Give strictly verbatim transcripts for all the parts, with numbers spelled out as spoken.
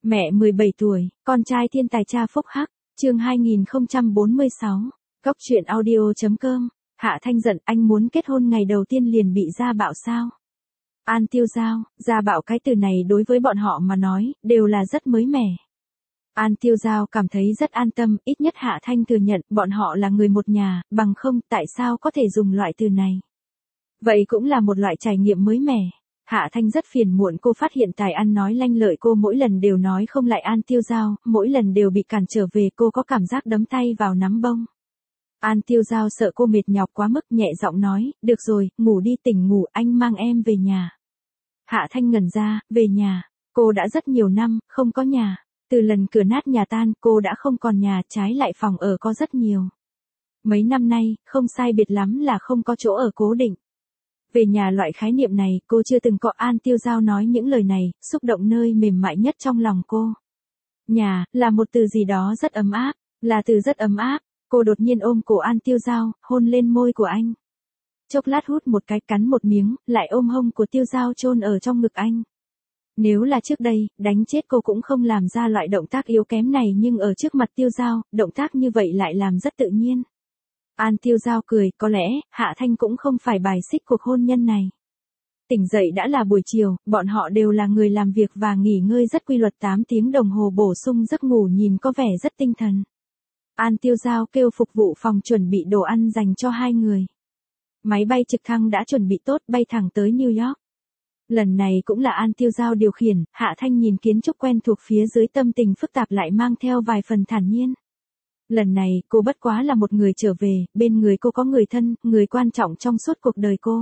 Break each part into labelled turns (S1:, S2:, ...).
S1: Mẹ mười bảy tuổi, con trai thiên tài cha phúc hắc, chương hai nghìn không trăm bốn mươi sáu, Cốc truyện audio chấm com. Hạ Thanh giận, anh muốn kết hôn ngày đầu tiên liền bị gia bạo sao? An Tiêu Giao, gia bạo cái từ này đối với bọn họ mà nói, đều là rất mới mẻ. An Tiêu Giao cảm thấy rất an tâm, ít nhất Hạ Thanh thừa nhận bọn họ là người một nhà, bằng không tại sao có thể dùng loại từ này. Vậy cũng là một loại trải nghiệm mới mẻ. Hạ Thanh rất phiền muộn cô phát hiện tài ăn nói lanh lợi cô mỗi lần đều nói không lại An Tiêu Giao, mỗi lần đều bị cản trở về cô có cảm giác đấm tay vào nắm bông. An Tiêu Giao sợ cô mệt nhọc quá mức nhẹ giọng nói, được rồi, ngủ đi tỉnh ngủ anh mang em về nhà. Hạ Thanh ngẩn ra, về nhà, cô đã rất nhiều năm, không có nhà. Từ lần cửa nát nhà tan cô đã không còn nhà, trái lại phòng ở có rất nhiều. Mấy năm nay, không sai biệt lắm là không có chỗ ở cố định. Về nhà loại khái niệm này cô chưa từng có. An Tiêu Giao nói những lời này, xúc động nơi mềm mại nhất trong lòng cô. Nhà, là một từ gì đó rất ấm áp, là từ rất ấm áp. Cô đột nhiên ôm cổ An Tiêu Giao, hôn lên môi của anh. Chốc lát hút một cái cắn một miếng, lại ôm hông của Tiêu Giao chôn ở trong ngực anh. Nếu là trước đây, đánh chết cô cũng không làm ra loại động tác yếu kém này nhưng ở trước mặt Tiêu Giao, động tác như vậy lại làm rất tự nhiên. An Tiêu Giao cười, có lẽ, Hạ Thanh cũng không phải bài xích cuộc hôn nhân này. Tỉnh dậy đã là buổi chiều, bọn họ đều là người làm việc và nghỉ ngơi rất quy luật tám tiếng đồng hồ bổ sung giấc ngủ nhìn có vẻ rất tinh thần. An Tiêu Giao kêu phục vụ phòng chuẩn bị đồ ăn dành cho hai người. Máy bay trực thăng đã chuẩn bị tốt bay thẳng tới New York. Lần này cũng là An Tiêu Giao điều khiển, Hạ Thanh nhìn kiến trúc quen thuộc phía dưới tâm tình phức tạp lại mang theo vài phần thản nhiên. Lần này, cô bất quá là một người trở về, bên người cô có người thân, người quan trọng trong suốt cuộc đời cô.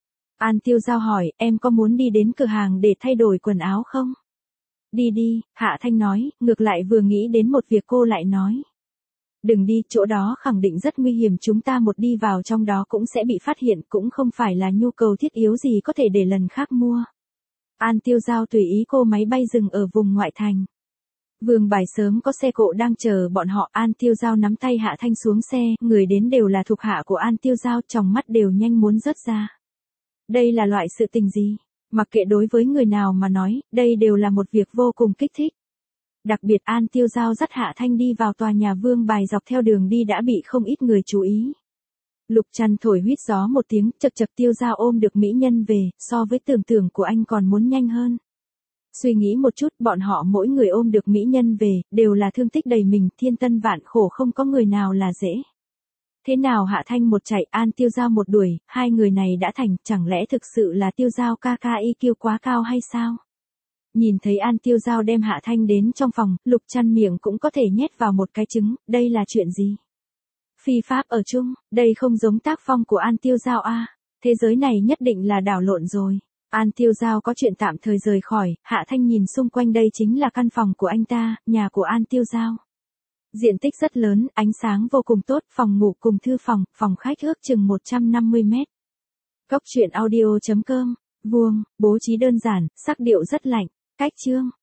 S1: An Tiêu Giao hỏi, em có muốn đi đến cửa hàng để thay đổi quần áo không? Đi đi, Hạ Thanh nói, ngược lại vừa nghĩ đến một việc cô lại nói. Đừng đi, chỗ đó khẳng định rất nguy hiểm, chúng ta một đi vào trong đó cũng sẽ bị phát hiện, cũng không phải là nhu cầu thiết yếu gì có thể để lần khác mua. An Tiêu Giao tùy ý cô máy bay dừng ở vùng ngoại thành. Vương Bài sớm có xe cộ đang chờ bọn họ. An Tiêu Giao nắm tay Hạ Thanh xuống xe, người đến đều là thuộc hạ của An Tiêu Giao, trong mắt đều nhanh muốn rớt ra. Đây là loại sự tình gì? Mặc kệ đối với người nào mà nói, đây đều là một việc vô cùng kích thích. Đặc biệt An Tiêu Giao dắt Hạ Thanh đi vào tòa nhà Vương Bài, dọc theo đường đi đã bị không ít người chú ý. Lục Trăn thổi huýt gió một tiếng, chật chật Tiêu Giao ôm được mỹ nhân về, so với tưởng tượng của anh còn muốn nhanh hơn. Suy nghĩ một chút, bọn họ mỗi người ôm được mỹ nhân về, đều là thương tích đầy mình, thiên tân vạn khổ không có người nào là dễ. Thế nào Hạ Thanh một chạy, An Tiêu Giao một đuổi, hai người này đã thành, chẳng lẽ thực sự là Tiêu Giao ca ca i kiu quá cao hay sao? Nhìn thấy An Tiêu Giao đem Hạ Thanh đến trong phòng, Lục Trăn miệng cũng có thể nhét vào một cái trứng, đây là chuyện gì? Phi pháp ở chung, đây không giống tác phong của An Tiêu Giao a, thế giới này nhất định là đảo lộn rồi. An Tiêu Giao có chuyện tạm thời rời khỏi, Hạ Thanh nhìn xung quanh, đây chính là căn phòng của anh ta, nhà của An Tiêu Giao. Diện tích rất lớn, ánh sáng vô cùng tốt, phòng ngủ cùng thư phòng, phòng khách ước chừng một trăm năm mươi mét. Cốc truyện audio chấm com, vuông, bố trí đơn giản, sắc điệu rất lạnh, cách chương.